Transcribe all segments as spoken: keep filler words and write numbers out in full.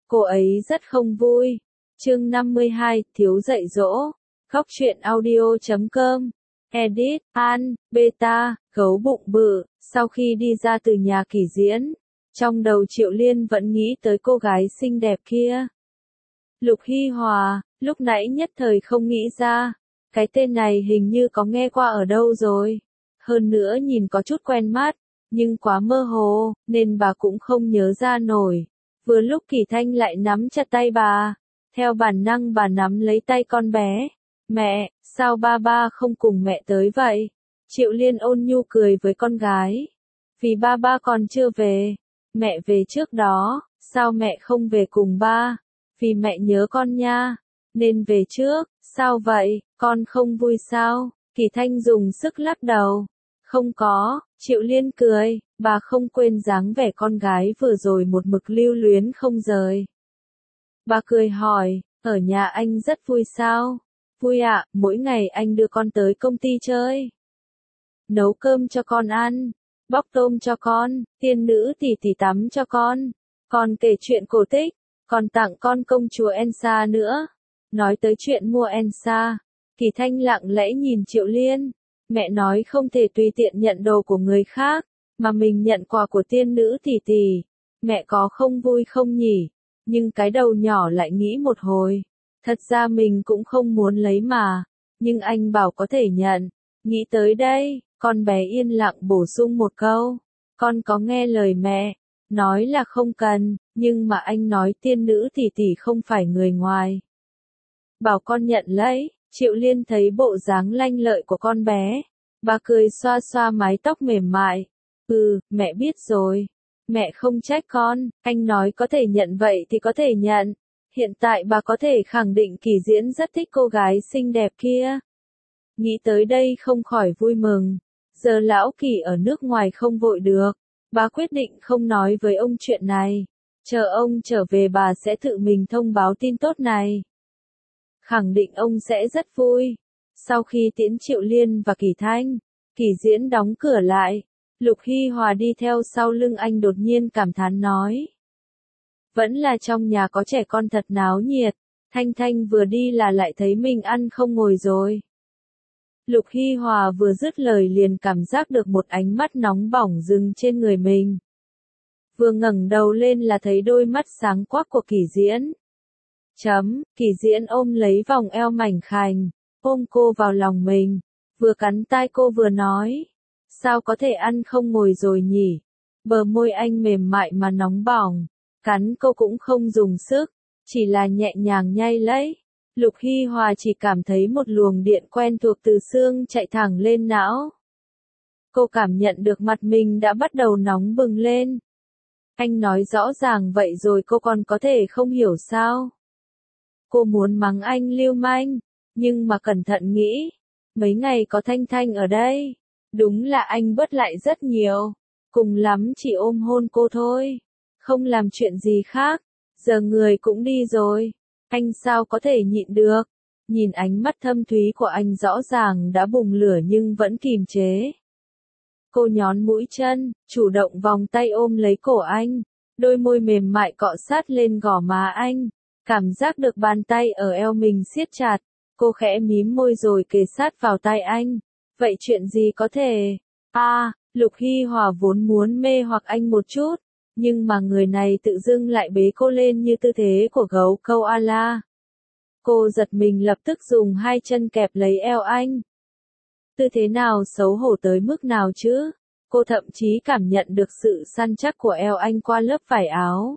cô ấy rất không vui. Chương năm mươi hai, thiếu dạy dỗ. Góc truyện audio chấm com. Edit, An, Beta, gấu bụng bự. Sau khi đi ra từ nhà Kỷ Diễn, trong đầu Triệu Liên vẫn nghĩ tới cô gái xinh đẹp kia. Lục Hy Hòa, lúc nãy nhất thời không nghĩ ra. Cái tên này hình như có nghe qua ở đâu rồi. Hơn nữa nhìn có chút quen mắt, nhưng quá mơ hồ, nên bà cũng không nhớ ra nổi. Vừa lúc Kỷ Thanh lại nắm chặt tay bà. Theo bản năng bà nắm lấy tay con bé. Mẹ, sao ba ba không cùng mẹ tới vậy? Triệu Liên ôn nhu cười với con gái. Vì ba ba còn chưa về. Mẹ về trước đó, sao mẹ không về cùng ba? Vì mẹ nhớ con nha. Nên về trước, sao vậy, con không vui sao? Kỷ Thanh dùng sức lắc đầu. Không có, Triệu Liên cười, bà không quên dáng vẻ con gái vừa rồi một mực lưu luyến không rời. Bà cười hỏi, ở nhà anh rất vui sao? Vui ạ, mỗi ngày anh đưa con tới công ty chơi. Nấu cơm cho con ăn, bóc tôm cho con, tiên nữ tỷ tỷ tắm cho con. Còn kể chuyện cổ tích, còn tặng con công chúa Elsa nữa. Nói tới chuyện mua Elsa, Kỷ Thanh lặng lẽ nhìn Triệu Liên. Mẹ nói không thể tùy tiện nhận đồ của người khác, mà mình nhận quà của tiên nữ tỷ tỷ. Mẹ có không vui không nhỉ? Nhưng cái đầu nhỏ lại nghĩ một hồi. Thật ra mình cũng không muốn lấy mà. Nhưng anh bảo có thể nhận. Nghĩ tới đây, con bé yên lặng bổ sung một câu. Con có nghe lời mẹ. Nói là không cần, nhưng mà anh nói tiên nữ tỷ tỷ không phải người ngoài. Bảo con nhận lấy. Triệu Liên thấy bộ dáng lanh lợi của con bé. Bà cười xoa xoa mái tóc mềm mại. Ừ, mẹ biết rồi. Mẹ không trách con, anh nói có thể nhận vậy thì có thể nhận. Hiện tại bà có thể khẳng định Kỷ Diễn rất thích cô gái xinh đẹp kia. Nghĩ tới đây không khỏi vui mừng. Giờ lão Kỷ ở nước ngoài không vội được. Bà quyết định không nói với ông chuyện này. Chờ ông trở về bà sẽ tự mình thông báo tin tốt này. Khẳng định ông sẽ rất vui. Sau khi tiễn Triệu Liên và Kỷ Thanh, Kỷ Diễn đóng cửa lại. Lục Hy Hòa đi theo sau lưng anh đột nhiên cảm thán nói. Vẫn là trong nhà có trẻ con thật náo nhiệt. Thanh Thanh vừa đi là lại thấy mình ăn không ngồi rồi. Lục Hy Hòa vừa dứt lời liền cảm giác được một ánh mắt nóng bỏng dừng trên người mình. Vừa ngẩng đầu lên là thấy đôi mắt sáng quắc của Kỷ Diễn. Chấm, Kỷ Diễn ôm lấy vòng eo mảnh khảnh, ôm cô vào lòng mình, vừa cắn tai cô vừa nói. Sao có thể ăn không ngồi rồi nhỉ? Bờ môi anh mềm mại mà nóng bỏng, cắn cô cũng không dùng sức, chỉ là nhẹ nhàng nhay lấy. Lục Hy Hòa chỉ cảm thấy một luồng điện quen thuộc từ xương chạy thẳng lên não. Cô cảm nhận được mặt mình đã bắt đầu nóng bừng lên. Anh nói rõ ràng vậy rồi cô còn có thể không hiểu sao? Cô muốn mắng anh lưu manh, nhưng mà cẩn thận nghĩ, mấy ngày có Thanh Thanh ở đây, đúng là anh bớt lại rất nhiều, cùng lắm chỉ ôm hôn cô thôi, không làm chuyện gì khác, giờ người cũng đi rồi, anh sao có thể nhịn được, nhìn ánh mắt thâm thúy của anh rõ ràng đã bùng lửa nhưng vẫn kìm chế. Cô nhón mũi chân, chủ động vòng tay ôm lấy cổ anh, đôi môi mềm mại cọ sát lên gò má anh. Cảm giác được bàn tay ở eo mình siết chặt, cô khẽ mím môi rồi kề sát vào tai anh. Vậy chuyện gì có thể? A, à, Lục Hy Hòa vốn muốn mê hoặc anh một chút, nhưng mà người này tự dưng lại bế cô lên như tư thế của gấu câu ala. Cô giật mình lập tức dùng hai chân kẹp lấy eo anh. Tư thế nào xấu hổ tới mức nào chứ? Cô thậm chí cảm nhận được sự săn chắc của eo anh qua lớp vải áo.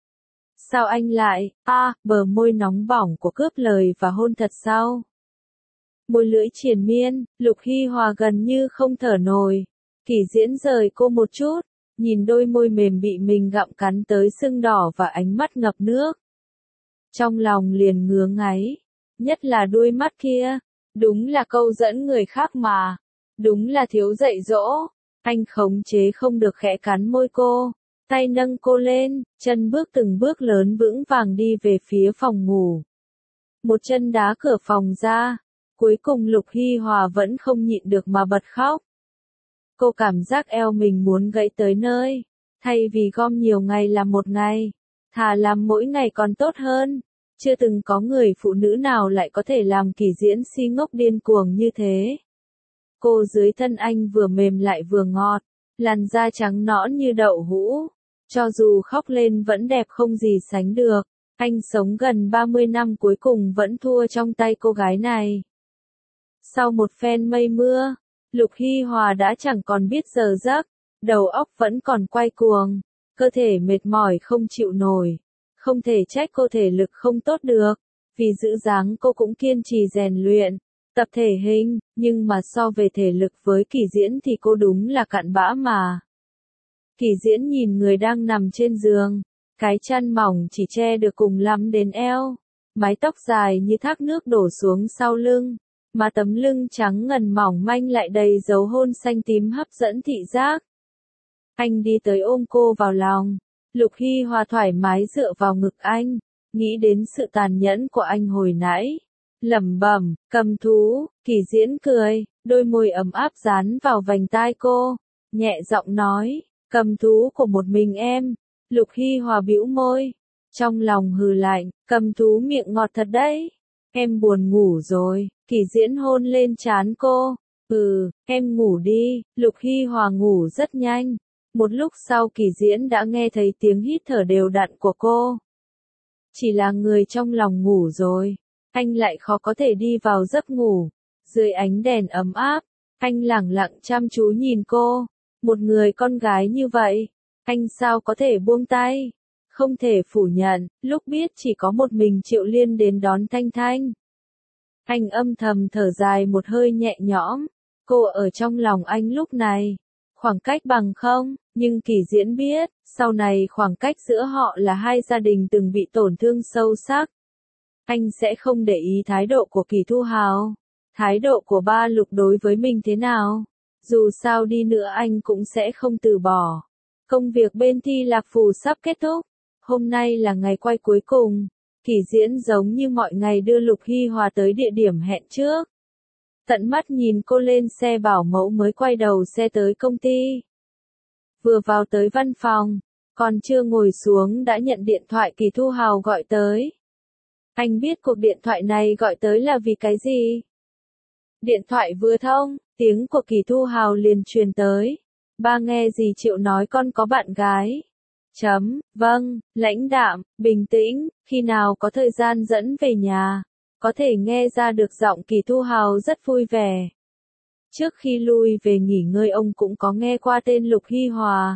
Sao anh lại, a, à, bờ môi nóng bỏng của cướp lời và hôn thật sao? Môi lưỡi triền miên, Lục Hy Hòa gần như không thở nổi. Kỷ Diễn rời cô một chút, nhìn đôi môi mềm bị mình gặm cắn tới sưng đỏ và ánh mắt ngập nước. Trong lòng liền ngứa ngáy, nhất là đôi mắt kia, đúng là câu dẫn người khác mà, đúng là thiếu dạy dỗ. Anh khống chế không được khẽ cắn môi cô. Tay nâng cô lên, chân bước từng bước lớn vững vàng đi về phía phòng ngủ. Một chân đá cửa phòng ra, cuối cùng Lục Hy Hòa vẫn không nhịn được mà bật khóc. Cô cảm giác eo mình muốn gãy tới nơi, thay vì gom nhiều ngày là một ngày, Thà làm mỗi ngày còn tốt hơn. Chưa từng có người phụ nữ nào lại có thể làm Kỳ Diễn si ngốc điên cuồng như thế. Cô dưới thân anh vừa mềm lại vừa ngọt, làn da trắng nõn như đậu hũ. Cho dù khóc lên vẫn đẹp không gì sánh được. Anh sống gần ba mươi năm cuối cùng vẫn thua trong tay cô gái này. Sau một phen mây mưa, Lục Hy Hòa đã chẳng còn biết giờ giấc, đầu óc vẫn còn quay cuồng, cơ thể mệt mỏi không chịu nổi. Không thể trách cô thể lực không tốt được, vì giữ dáng cô cũng kiên trì rèn luyện, tập thể hình, nhưng mà so về thể lực với Kỳ Diễn thì cô đúng là cặn bã mà. Kỳ Diễn nhìn người đang nằm trên giường, cái chăn mỏng chỉ che được cùng lắm đến eo, mái tóc dài như thác nước đổ xuống sau lưng, mà tấm lưng trắng ngần mỏng manh lại đầy dấu hôn xanh tím hấp dẫn thị giác. Anh đi tới ôm cô vào lòng, Lục Hy Hòa thoải mái dựa vào ngực anh, nghĩ đến sự tàn nhẫn của anh hồi nãy. Lẩm bẩm, cầm thú, Kỳ Diễn cười, đôi môi ấm áp dán vào vành tai cô, nhẹ giọng nói, cầm thú của một mình em. Lục Hy Hòa bĩu môi, trong lòng hừ lạnh, cầm thú miệng ngọt thật đấy. Em buồn ngủ rồi, Kỳ Diễn hôn lên trán cô, ừ, em ngủ đi. Lục Hy Hòa ngủ rất nhanh. Một lúc sau Kỳ Diễn đã nghe thấy tiếng hít thở đều đặn của cô. Chỉ là người trong lòng ngủ rồi, anh lại khó có thể đi vào giấc ngủ. Dưới ánh đèn ấm áp, anh lẳng lặng chăm chú nhìn cô. Một người con gái như vậy, anh sao có thể buông tay? Không thể phủ nhận, lúc biết chỉ có một mình Triệu Liên đến đón Thanh Thanh. Anh âm thầm thở dài một hơi nhẹ nhõm. Cô ở trong lòng anh lúc này. Khoảng cách bằng không, nhưng Kỳ Diễn biết, sau này khoảng cách giữa họ là hai gia đình từng bị tổn thương sâu sắc. Anh sẽ không để ý thái độ của Kỳ Thu Hào. Thái độ của ba Lục đối với mình thế nào? Dù sao đi nữa anh cũng sẽ không từ bỏ. Công việc bên Thi Lạc Phù sắp kết thúc. Hôm nay là ngày quay cuối cùng. Kỳ Diễn giống như mọi ngày đưa Lục Hy Hòa tới địa điểm hẹn trước. Tận mắt nhìn cô lên xe bảo mẫu mới quay đầu xe tới công ty. Vừa vào tới văn phòng, còn chưa ngồi xuống đã nhận điện thoại Kỳ Thu Hào gọi tới. Anh biết cuộc điện thoại này gọi tới là vì cái gì? Điện thoại vừa thông, tiếng của Kỳ Thu Hào liền truyền tới. Ba nghe gì Triệu nói con có bạn gái. Chấm, vâng, lãnh đạm, bình tĩnh, khi nào có thời gian dẫn về nhà. Có thể nghe ra được giọng Kỳ Thu Hào rất vui vẻ. Trước khi lui về nghỉ ngơi ông cũng có nghe qua tên Lục Hy Hòa.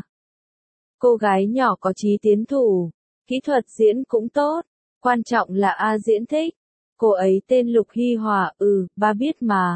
Cô gái nhỏ có chí tiến thủ, kỹ thuật diễn cũng tốt, quan trọng là A Diễn thích. Cô ấy tên Lục Hy Hòa, ừ, ba biết mà.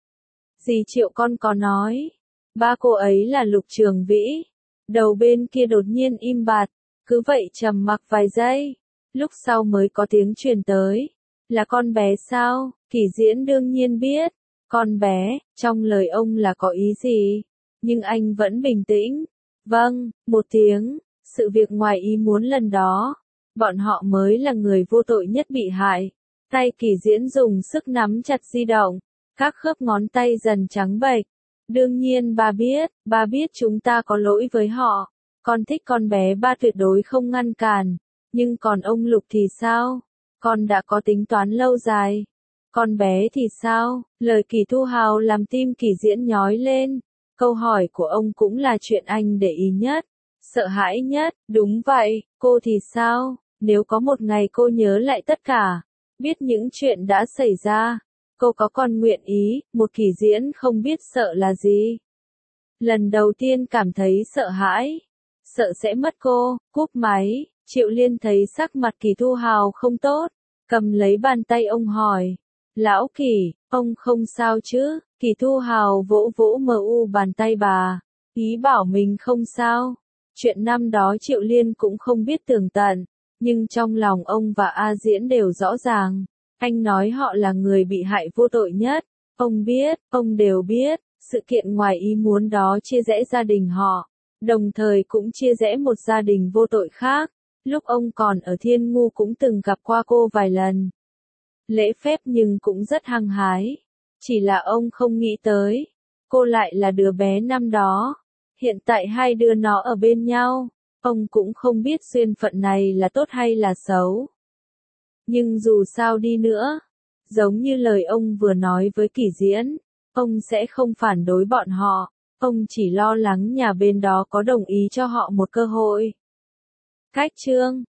Dì Triệu con có nói, ba cô ấy là Lục Trường Vĩ. Đầu bên kia đột nhiên im bặt, cứ vậy trầm mặc vài giây, lúc sau mới có tiếng truyền tới. Là con bé sao? Kỳ Diễn đương nhiên biết. Con bé, trong lời ông là có ý gì? Nhưng anh vẫn bình tĩnh. Vâng, một tiếng, sự việc ngoài ý muốn lần đó. Bọn họ mới là người vô tội nhất bị hại. Tay Kỳ Diễn dùng sức nắm chặt di động. Các khớp ngón tay dần trắng bệch. Đương nhiên ba biết, ba biết chúng ta có lỗi với họ. Con thích con bé ba tuyệt đối không ngăn cản. Nhưng còn ông Lục thì sao? Con đã có tính toán lâu dài. Con bé thì sao? Lời Kỳ Thu Hào làm tim Kỳ Diễn nhói lên. Câu hỏi của ông cũng là chuyện anh để ý nhất. Sợ hãi nhất, đúng vậy, cô thì sao? Nếu có một ngày cô nhớ lại tất cả, biết những chuyện đã xảy ra, cô có còn nguyện ý? Một Kỳ Diễn không biết sợ là gì. Lần đầu tiên cảm thấy sợ hãi. Sợ sẽ mất cô, cúp máy. Triệu Liên thấy sắc mặt Kỳ Thu Hào không tốt, cầm lấy bàn tay ông hỏi. Lão Kỳ, ông không sao chứ? Kỳ Thu Hào vỗ vỗ mờ u bàn tay bà, ý bảo mình không sao. Chuyện năm đó Triệu Liên cũng không biết tường tận, nhưng trong lòng ông và A Diễn đều rõ ràng. Anh nói họ là người bị hại vô tội nhất. Ông biết, ông đều biết, sự kiện ngoài ý muốn đó chia rẽ gia đình họ, đồng thời cũng chia rẽ một gia đình vô tội khác. Lúc ông còn ở Thiên Ngu cũng từng gặp qua cô vài lần. Lễ phép nhưng cũng rất hăng hái. Chỉ là ông không nghĩ tới, cô lại là đứa bé năm đó. Hiện tại hai đứa nó ở bên nhau. Ông cũng không biết duyên phận này là tốt hay là xấu. Nhưng dù sao đi nữa, giống như lời ông vừa nói với Kỷ Diễn, ông sẽ không phản đối bọn họ, ông chỉ lo lắng nhà bên đó có đồng ý cho họ một cơ hội. Cách chương